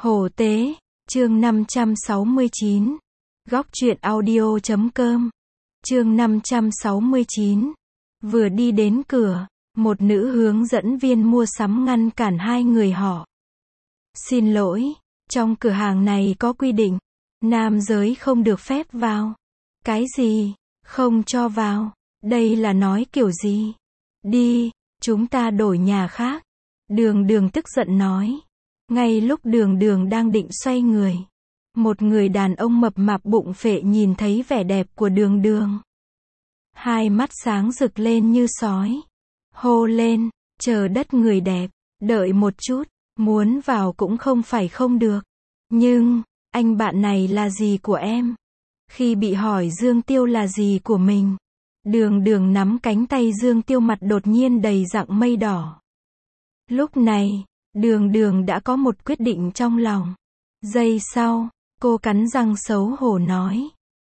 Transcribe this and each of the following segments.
Hổ tế, chương 569. Góc truyện audio.com. Chương 569. Vừa đi đến cửa, một nữ hướng dẫn viên mua sắm ngăn cản hai người họ. Xin lỗi, trong cửa hàng này có quy định, nam giới không được phép vào. Cái gì? Không cho vào? Đây là nói kiểu gì? Đi, chúng ta đổi nhà khác. Đường Đường tức giận nói. Ngay lúc Đường Đường đang định xoay người, một người đàn ông mập mạp bụng phệ nhìn thấy vẻ đẹp của Đường Đường. Hai mắt sáng rực lên như sói. Hô lên, chờ đất người đẹp, đợi một chút, muốn vào cũng không phải không được. Nhưng, anh bạn này là gì của em? Khi bị hỏi Dương Tiêu là gì của mình, Đường Đường nắm cánh tay Dương Tiêu, mặt đột nhiên đầy rặng mây đỏ. Lúc này, Đường Đường đã có một quyết định trong lòng. Giây sau, cô cắn răng xấu hổ nói.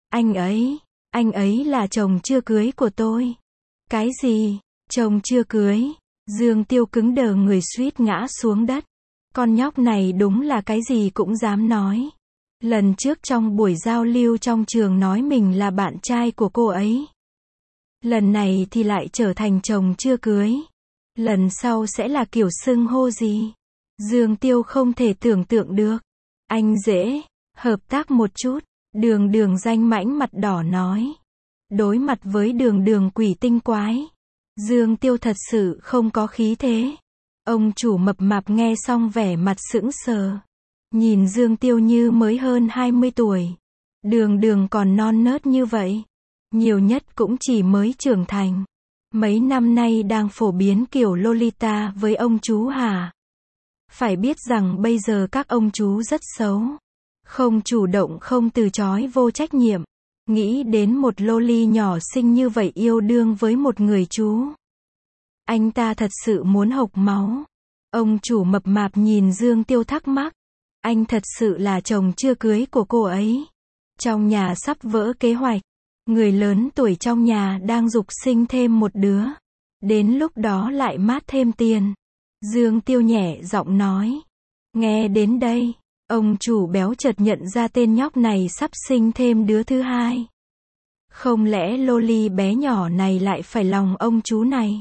Anh ấy là chồng chưa cưới của tôi. Cái gì? Chồng chưa cưới? Dương Tiêu cứng đờ người suýt ngã xuống đất. Con nhóc này đúng là cái gì cũng dám nói. Lần trước trong buổi giao lưu trong trường nói mình là bạn trai của cô ấy. Lần này thì lại trở thành chồng chưa cưới. Lần sau sẽ là kiểu xưng hô gì? Dương Tiêu không thể tưởng tượng được. Anh dễ, hợp tác một chút. Đường Đường danh mãnh mặt đỏ nói. Đối mặt với Đường Đường quỷ tinh quái, Dương Tiêu thật sự không có khí thế. Ông chủ mập mạp nghe xong vẻ mặt sững sờ. Nhìn Dương Tiêu như mới hơn 20 tuổi. Đường Đường còn non nớt như vậy. Nhiều nhất cũng chỉ mới trưởng thành. Mấy năm nay đang phổ biến kiểu Lolita với ông chú hả? Phải biết rằng bây giờ các ông chú rất xấu. Không chủ động, không từ chối, vô trách nhiệm. Nghĩ đến một loli nhỏ xinh như vậy yêu đương với một người chú. Anh ta thật sự muốn hộc máu. Ông chủ mập mạp nhìn Dương Tiêu thắc mắc. Anh thật sự là chồng chưa cưới của cô ấy. Trong nhà sắp vỡ kế hoạch. Người lớn tuổi trong nhà đang giục sinh thêm một đứa. Đến lúc đó lại mát thêm tiền. Dương Tiêu nhẹ giọng nói. Nghe đến đây, ông chủ béo chợt nhận ra tên nhóc này sắp sinh thêm đứa thứ hai. Không lẽ loli bé nhỏ này lại phải lòng ông chú này?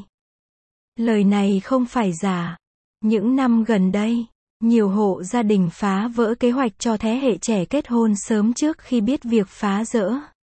Lời này không phải giả. Những năm gần đây, nhiều hộ gia đình phá vỡ kế hoạch cho thế hệ trẻ kết hôn sớm trước khi biết việc phá rỡ.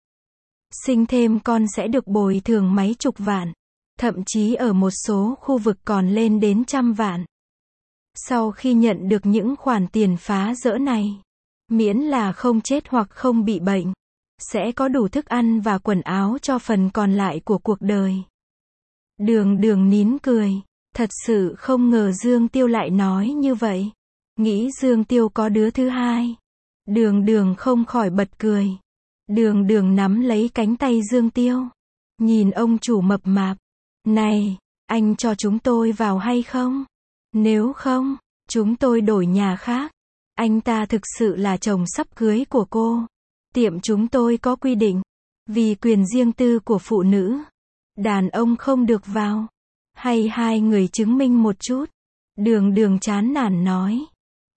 Sinh thêm con sẽ được bồi thường mấy chục vạn, thậm chí ở một số khu vực còn lên đến 100 vạn. Sau khi nhận được những khoản tiền phá rỡ này, miễn là không chết hoặc không bị bệnh, sẽ có đủ thức ăn và quần áo cho phần còn lại của cuộc đời. Đường Đường nín cười, thật sự không ngờ Dương Tiêu lại nói như vậy. Nghĩ Dương Tiêu có đứa thứ hai, Đường Đường không khỏi bật cười. Đường Đường nắm lấy cánh tay Dương Tiêu, nhìn ông chủ mập mạp. Này, anh cho chúng tôi vào hay không? Nếu không, chúng tôi đổi nhà khác. Anh ta thực sự là chồng sắp cưới của cô. Tiệm chúng tôi có quy định, vì quyền riêng tư của phụ nữ, đàn ông không được vào. Hay hai người chứng minh một chút? Đường Đường chán nản nói.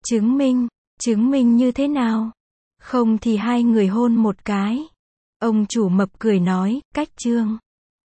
Chứng minh như thế nào? Không thì hai người hôn một cái. Ông chủ mập cười nói, cách trương.